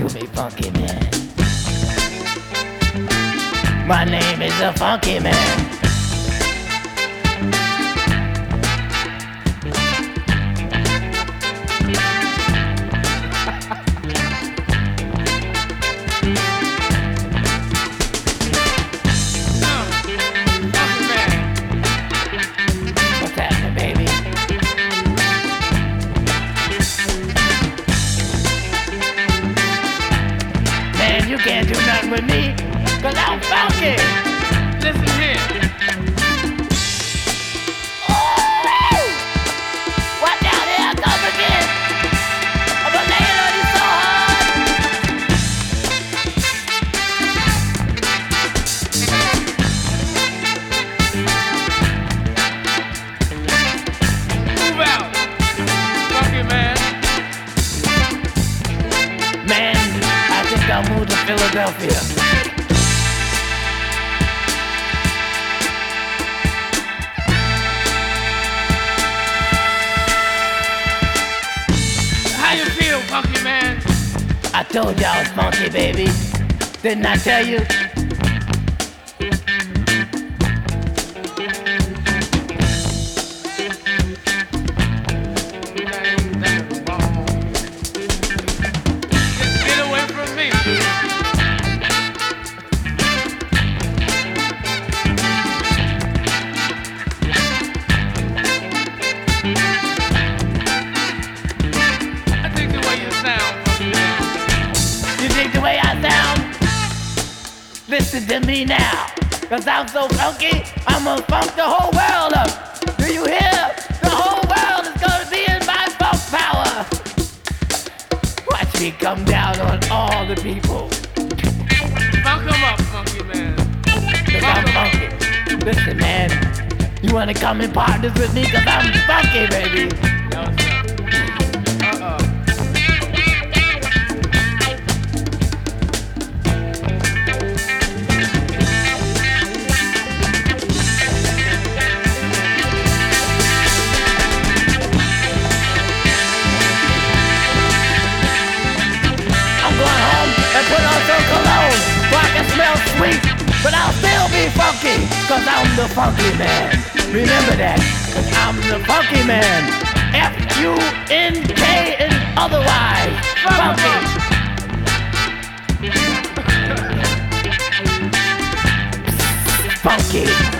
to me, Funky Man. My name is the Funky Man. You can't do nothing with me, cause I'm funky. Listen here. Oh, watch out, here I come again. I'm gonna lay it on you so hard. Move out, Funky Man. Man, I think I'll move to Philadelphia. How you feel, Funky Man? I told you I was funky, baby. Didn't I tell you? Get away from me. I think the way you sound, Funky Man. You think the way I sound? Listen to me now. Cause I'm so funky, I'm gonna funk the whole world up. Do you hear? The whole world is gonna be in my funk power. Watch me come down on all the people. Funk 'em up, Funky Man. Cause I'm funky. Listen, man. You wanna come in partners with me? Cause I'm funky, baby. No, sir. Uh-oh. I'm going home and put on some cologne so I can smell sweet, but I'll still be funky, cause I'm the Funky Man. Remember that, cause I'm the Funky Man. F-U-N-K and otherwise funky. Funky.